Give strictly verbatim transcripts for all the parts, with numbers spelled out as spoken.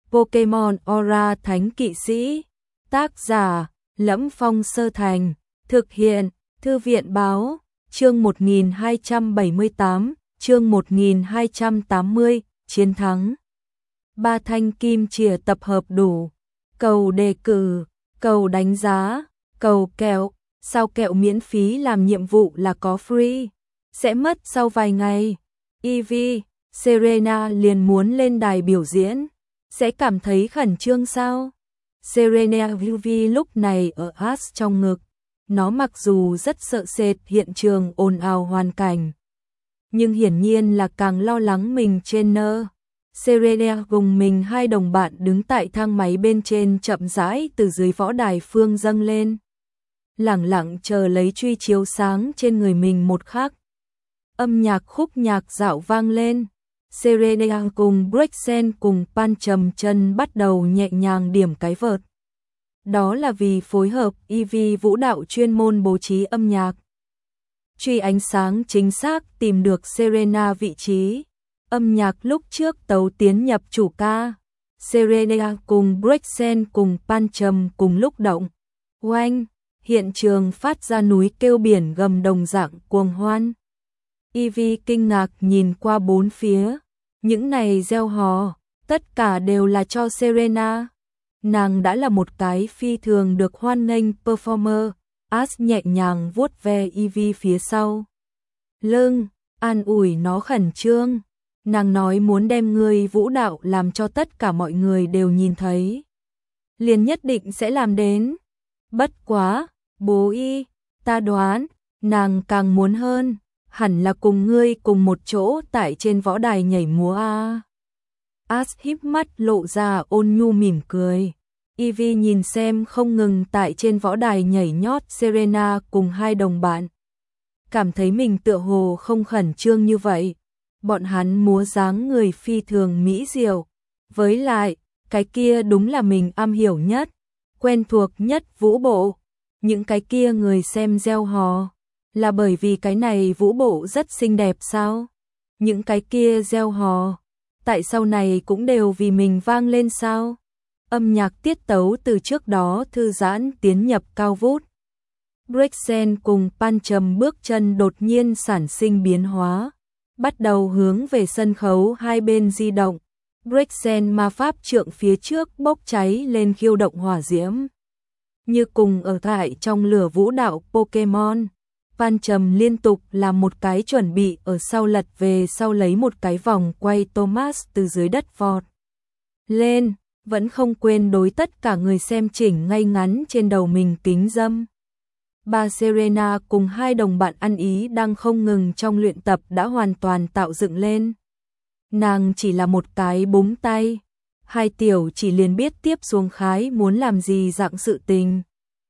Pokemon Aura Thánh Kỵ Sĩ. Tác giả: Lẫm Phong Sơ Thành. Thực hiện: Thư viện Báo. Chương một nghìn hai trăm bảy mươi tám, chương một nghìn hai trăm tám mươi, chiến thắng. Ba thanh kim chìa tập hợp đủ. Cầu đề cử, cầu đánh giá, cầu kẹo. Sao kẹo miễn phí làm nhiệm vụ là có free. Sẽ mất sau vài ngày. Eevee, Serena liền muốn lên đài biểu diễn. Sẽ cảm thấy khẩn trương sao? Serena Eevee lúc này ở Ash trong ngực. Nó mặc dù rất sợ sệt hiện trường ồn ào hoàn cảnh, nhưng hiển nhiên là càng lo lắng mình trainer. Serena cùng mình hai đồng bạn đứng tại thang máy bên trên chậm rãi từ dưới võ đài phương dâng lên. Lẳng lặng chờ lấy truy chiếu sáng trên người mình một khắc. Âm nhạc khúc nhạc dạo vang lên. Serena cùng Brexen cùng Pan trầm chân bắt đầu nhẹ nhàng điểm cái vợt. Đó là vì phối hợp Eevee vũ đạo chuyên môn bố trí âm nhạc. Truy ánh sáng chính xác tìm được Serena vị trí. Âm nhạc lúc trước tấu tiến nhập chủ ca. Serena cùng Brexen cùng Pan trầm cùng lúc động. Oanh, hiện trường phát ra núi kêu biển gầm đồng dạng cuồng hoan. Eevee kinh ngạc nhìn qua bốn phía. Những này reo hò, tất cả đều là cho Serena. Nàng đã là một cái phi thường được hoan nghênh performer. Ash nhẹ nhàng vuốt ve Eevee phía sau lưng, an ủi nó khẩn trương. Nàng nói muốn đem ngươi vũ đạo làm cho tất cả mọi người đều nhìn thấy. Liền nhất định sẽ làm đến. Bất quá, bố y, ta đoán, nàng càng muốn hơn. Hẳn là cùng ngươi cùng một chỗ tại trên võ đài nhảy múa a. Ash híp mắt lộ ra ôn nhu mỉm cười. Eevee nhìn xem không ngừng tại trên võ đài nhảy nhót Serena cùng hai đồng bạn. Cảm thấy mình tựa hồ không khẩn trương như vậy. Bọn hắn múa dáng người phi thường mỹ diệu. Với lại, cái kia đúng là mình am hiểu nhất, quen thuộc nhất vũ bộ. Những cái kia người xem reo hò. Là bởi vì cái này vũ bộ rất xinh đẹp sao? Những cái kia reo hò, tại sau này cũng đều vì mình vang lên sao? Âm nhạc tiết tấu từ trước đó thư giãn tiến nhập cao vút. Brexen cùng Pan trầm bước chân đột nhiên sản sinh biến hóa, bắt đầu hướng về sân khấu hai bên di động. Brexen ma pháp trượng phía trước bốc cháy lên khiêu động hỏa diễm. Như cùng ở tại trong lửa vũ đạo Pokemon. Pan trầm liên tục làm một cái chuẩn bị ở sau lật về sau lấy một cái vòng quay Thomas từ dưới đất vọt lên, vẫn không quên đối tất cả người xem chỉnh ngay ngắn trên đầu mình kính dâm. Bà Serena cùng hai đồng bạn ăn ý đang không ngừng trong luyện tập đã hoàn toàn tạo dựng lên. Nàng chỉ là một cái búng tay, hai tiểu chỉ liền biết tiếp xuống khái muốn làm gì dạng sự tình.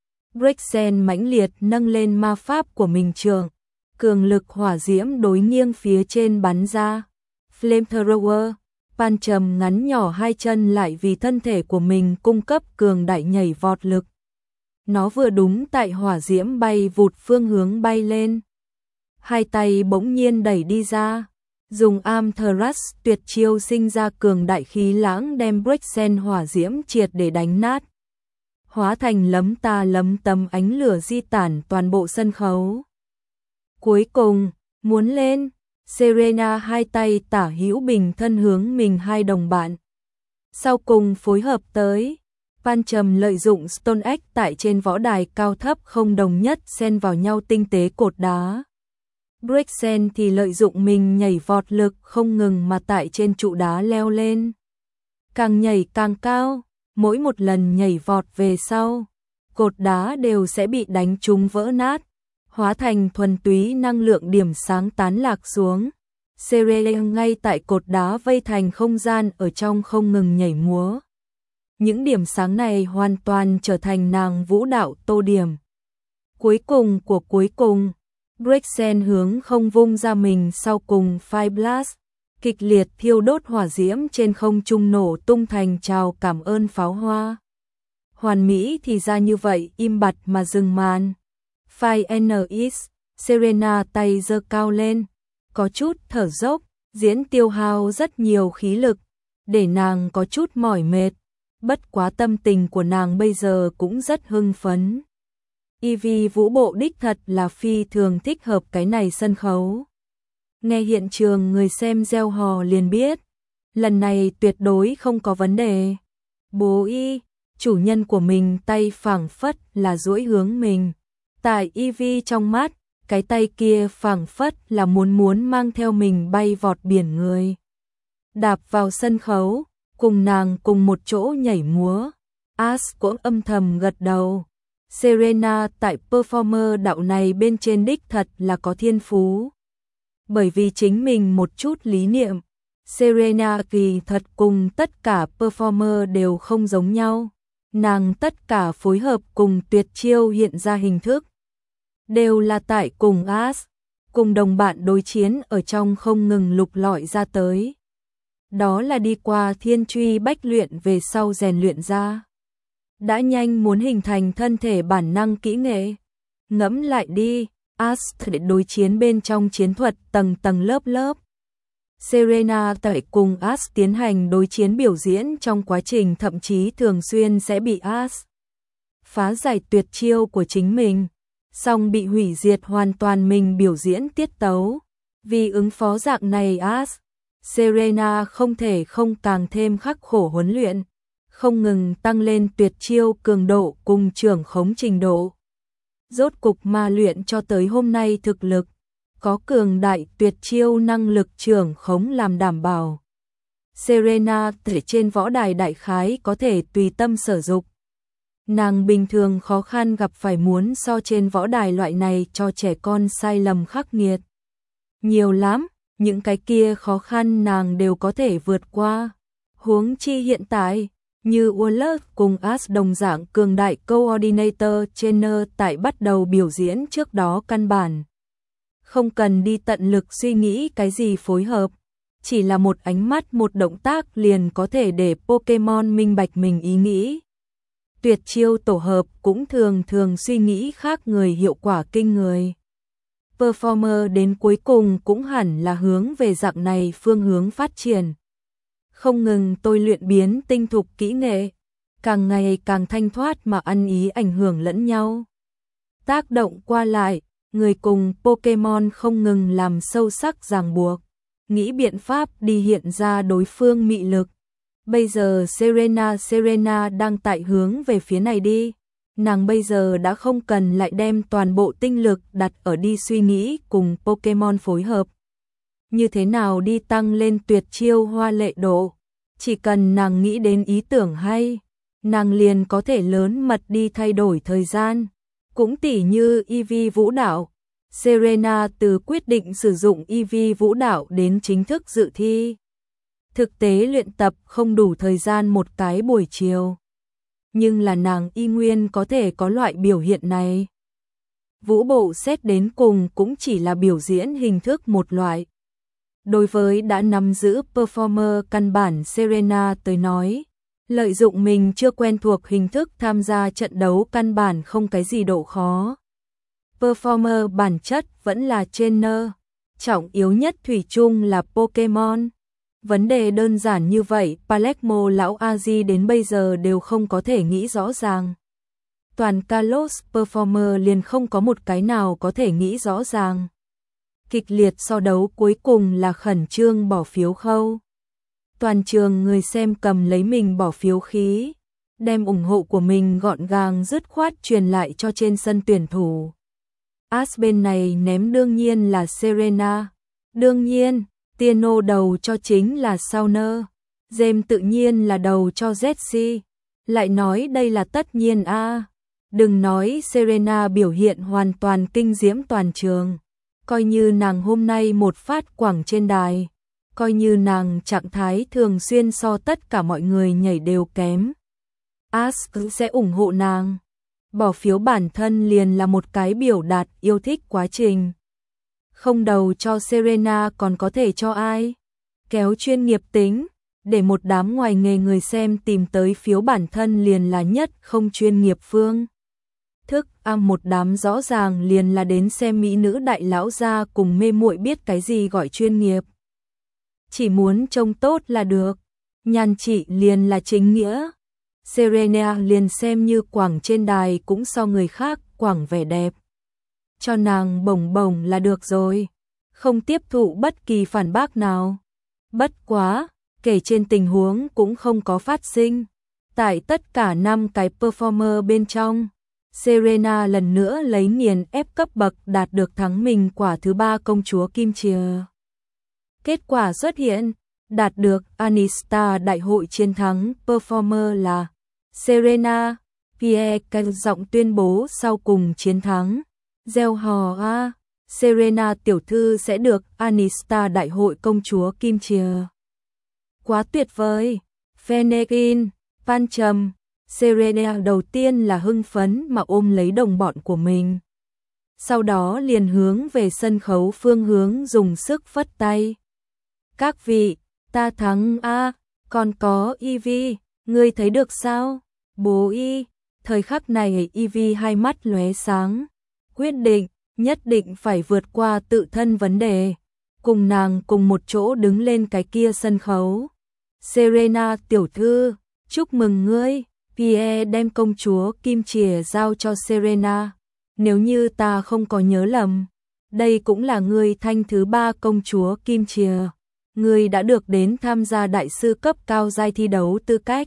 Brexen mãnh liệt nâng lên ma pháp của mình trường, cường lực hỏa diễm đối nghiêng phía trên bắn ra. Flamethrower, Pan trầm ngắn nhỏ hai chân lại vì thân thể của mình cung cấp cường đại nhảy vọt lực. Nó vừa đúng tại hỏa diễm bay vụt phương hướng bay lên. Hai tay bỗng nhiên đẩy đi ra, dùng Arm Thrust tuyệt chiêu sinh ra cường đại khí lãng đem Brexen hỏa diễm triệt để đánh nát. Hóa thành lấm ta lấm tấm ánh lửa di tản toàn bộ sân khấu. Cuối cùng, muốn lên, Serena hai tay tả hữu bình thân hướng mình hai đồng bạn. Sau cùng phối hợp tới, Pan trầm lợi dụng Stone Egg tại trên võ đài cao thấp không đồng nhất xen vào nhau tinh tế cột đá. Brexen thì lợi dụng mình nhảy vọt lực không ngừng mà tại trên trụ đá leo lên. Càng nhảy càng cao. Mỗi một lần nhảy vọt về sau, cột đá đều sẽ bị đánh trúng vỡ nát, hóa thành thuần túy năng lượng điểm sáng tán lạc xuống. Serena ngay tại cột đá vây thành không gian ở trong không ngừng nhảy múa. Những điểm sáng này hoàn toàn trở thành nàng vũ đạo tô điểm. Cuối cùng của cuối cùng, Brexen hướng không vung ra mình sau cùng Fire Blast. Kịch liệt thiêu đốt hỏa diễm trên không trung nổ tung thành chào cảm ơn pháo hoa. Hoàn mỹ thì ra như vậy im bặt mà dừng màn. Fire Nis, Serena tay giơ cao lên, có chút thở dốc, diễn tiêu hao rất nhiều khí lực. để nàng có chút mỏi mệt, bất quá tâm tình của nàng bây giờ cũng rất hưng phấn. i vê vũ bộ đích thật là phi thường thích hợp cái này sân khấu. Nghe hiện trường người xem reo hò liền biết, lần này tuyệt đối không có vấn đề. Bố y, chủ nhân của mình tay phảng phất là duỗi hướng mình. Tại i vê trong mắt, cái tay kia phảng phất là muốn muốn mang theo mình bay vọt biển người. Đạp vào sân khấu, cùng nàng cùng một chỗ nhảy múa. As cũng âm thầm gật đầu. Serena tại performer đạo này bên trên đích thật là có thiên phú. Bởi vì chính mình một chút lý niệm, Serena kỳ thật cùng tất cả performer đều không giống nhau. Nàng tất cả phối hợp cùng tuyệt chiêu hiện ra hình thức, đều là tại cùng As, cùng đồng bạn đối chiến ở trong không ngừng lục lọi ra tới. Đó là đi qua thiên truy bách luyện về sau rèn luyện ra. Đã nhanh muốn hình thành thân thể bản năng kỹ nghệ. Ngẫm lại đi, As để đối chiến bên trong chiến thuật tầng tầng lớp lớp. Serena tại cùng As tiến hành đối chiến biểu diễn trong quá trình thậm chí thường xuyên sẽ bị As phá giải tuyệt chiêu của chính mình, song bị hủy diệt hoàn toàn mình biểu diễn tiết tấu. Vì ứng phó dạng này As, Serena không thể không càng thêm khắc khổ huấn luyện, không ngừng tăng lên tuyệt chiêu cường độ cùng trưởng khống trình độ. Rốt cục mà luyện cho tới hôm nay thực lực, có cường đại tuyệt chiêu năng lực trưởng khống làm đảm bảo. Serena thể trên võ đài đại khái có thể tùy tâm sở dục. Nàng bình thường khó khăn gặp phải muốn so trên võ đài loại này cho trẻ con sai lầm khắc nghiệt. Nhiều lắm, những cái kia khó khăn nàng đều có thể vượt qua. Huống chi hiện tại, như Wallace cùng As đồng dạng cường đại coordinator trainer tại bắt đầu biểu diễn trước đó căn bản. Không cần đi tận lực suy nghĩ cái gì phối hợp, chỉ là một ánh mắt một động tác liền có thể để Pokemon minh bạch mình ý nghĩ. Tuyệt chiêu tổ hợp cũng thường thường suy nghĩ khác người hiệu quả kinh người. Performer đến cuối cùng cũng hẳn là hướng về dạng này phương hướng phát triển. Không ngừng tôi luyện biến tinh thục kỹ nghệ, càng ngày càng thanh thoát mà ăn ý ảnh hưởng lẫn nhau. Tác động qua lại, người cùng Pokemon không ngừng làm sâu sắc ràng buộc, nghĩ biện pháp đi hiện ra đối phương mị lực. Bây giờ Serena Serena đang tại hướng về phía này đi. Nàng bây giờ đã không cần lại đem toàn bộ tinh lực đặt ở đi suy nghĩ cùng Pokemon phối hợp. Như thế nào đi tăng lên tuyệt chiêu hoa lệ độ. Chỉ cần nàng nghĩ đến ý tưởng hay, nàng liền có thể lớn mật đi thay đổi thời gian. Cũng tỉ như i vê vũ đạo, Serena từ quyết định sử dụng i vê vũ đạo đến chính thức dự thi. Thực tế luyện tập không đủ thời gian một cái buổi chiều. Nhưng là nàng y nguyên có thể có loại biểu hiện này. Vũ bộ xét đến cùng cũng chỉ là biểu diễn hình thức một loại. Đối với đã nắm giữ performer căn bản Serena tới nói, lợi dụng mình chưa quen thuộc hình thức tham gia trận đấu căn bản không cái gì độ khó. Performer bản chất vẫn là trainer, trọng yếu nhất thủy chung là Pokemon. Vấn đề đơn giản như vậy, Palermo lão Aji đến bây giờ đều không có thể nghĩ rõ ràng. Toàn Kalos performer liền không có một cái nào có thể nghĩ rõ ràng. Kịch liệt so đấu cuối cùng là khẩn trương bỏ phiếu khâu. Toàn trường người xem cầm lấy mình bỏ phiếu khí, đem ủng hộ của mình gọn gàng dứt khoát truyền lại cho trên sân tuyển thủ. As bên này ném đương nhiên là Serena. Đương nhiên, Tiano đầu cho chính là Sauner. James tự nhiên là đầu cho Jessie. Lại nói đây là tất nhiên a. À. Đừng nói Serena biểu hiện hoàn toàn kinh diễm toàn trường. Coi như nàng hôm nay một phát quảng trên đài. Coi như nàng trạng thái thường xuyên so tất cả mọi người nhảy đều kém. As sẽ ủng hộ nàng. Bỏ phiếu bản thân liền là một cái biểu đạt yêu thích quá trình. Không đầu cho Serena còn có thể cho ai? Kéo chuyên nghiệp tính, để một đám ngoài nghề người xem tìm tới phiếu bản thân liền là nhất không chuyên nghiệp phương. Thức am một đám rõ ràng liền là đến xem mỹ nữ đại lão gia cùng mê muội biết cái gì gọi chuyên nghiệp. Chỉ muốn trông tốt là được. Nhan trị liền là chính nghĩa. Serena liền xem như quảng trên đài cũng so người khác quảng vẻ đẹp. Cho nàng bổng bổng là được rồi. Không tiếp thụ bất kỳ phản bác nào. Bất quá, kể trên tình huống cũng không có phát sinh. Tại tất cả năm cái performer bên trong, Serena lần nữa lấy nghiền ép cấp bậc đạt được thắng mình quả thứ ba công chúa Kim Chìa. Kết quả xuất hiện, đạt được Anista đại hội chiến thắng performer là Serena. Pierre cao giọng tuyên bố sau cùng chiến thắng. Gieo hò a, Serena tiểu thư sẽ được Anista đại hội công chúa Kim Chìa. Quá tuyệt vời. Fennekin, Van Trầm, Serena đầu tiên là hưng phấn mà ôm lấy đồng bọn của mình. Sau đó liền hướng về sân khấu phương hướng dùng sức phất tay. Các vị, ta thắng a, còn có Ivy, ngươi thấy được sao? Bố y, thời khắc này Ivy hai mắt lóe sáng, quyết định, nhất định phải vượt qua tự thân vấn đề, cùng nàng cùng một chỗ đứng lên cái kia sân khấu. Serena tiểu thư, chúc mừng ngươi. Pierre đem công chúa Kim Chìa giao cho Serena. Nếu như ta không có nhớ lầm, đây cũng là ngươi thanh thứ ba công chúa Kim Chìa. Ngươi đã được đến tham gia đại sư cấp cao giai thi đấu tư cách.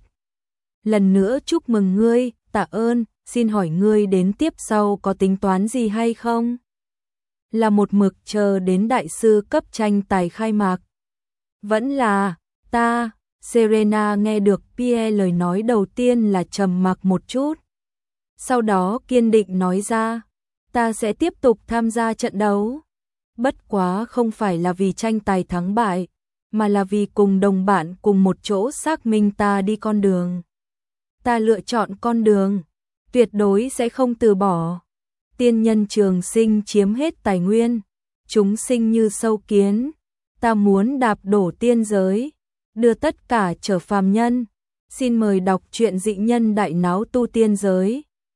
Lần nữa chúc mừng ngươi, tạ ơn, xin hỏi ngươi đến tiếp sau có tính toán gì hay không? Là một mực chờ đến đại sư cấp tranh tài khai mạc. Vẫn là, ta, Serena nghe được Pierre lời nói đầu tiên là trầm mặc một chút. Sau đó kiên định nói ra, ta sẽ tiếp tục tham gia trận đấu. Bất quá không phải là vì tranh tài thắng bại, mà là vì cùng đồng bạn cùng một chỗ xác minh ta đi con đường. Ta lựa chọn con đường, tuyệt đối sẽ không từ bỏ. Tiên nhân trường sinh chiếm hết tài nguyên, chúng sinh như sâu kiến. Ta muốn đạp đổ tiên giới, đưa tất cả trở phàm nhân. Xin mời đọc truyện Dị Nhân Đại Náo Tu Tiên Giới.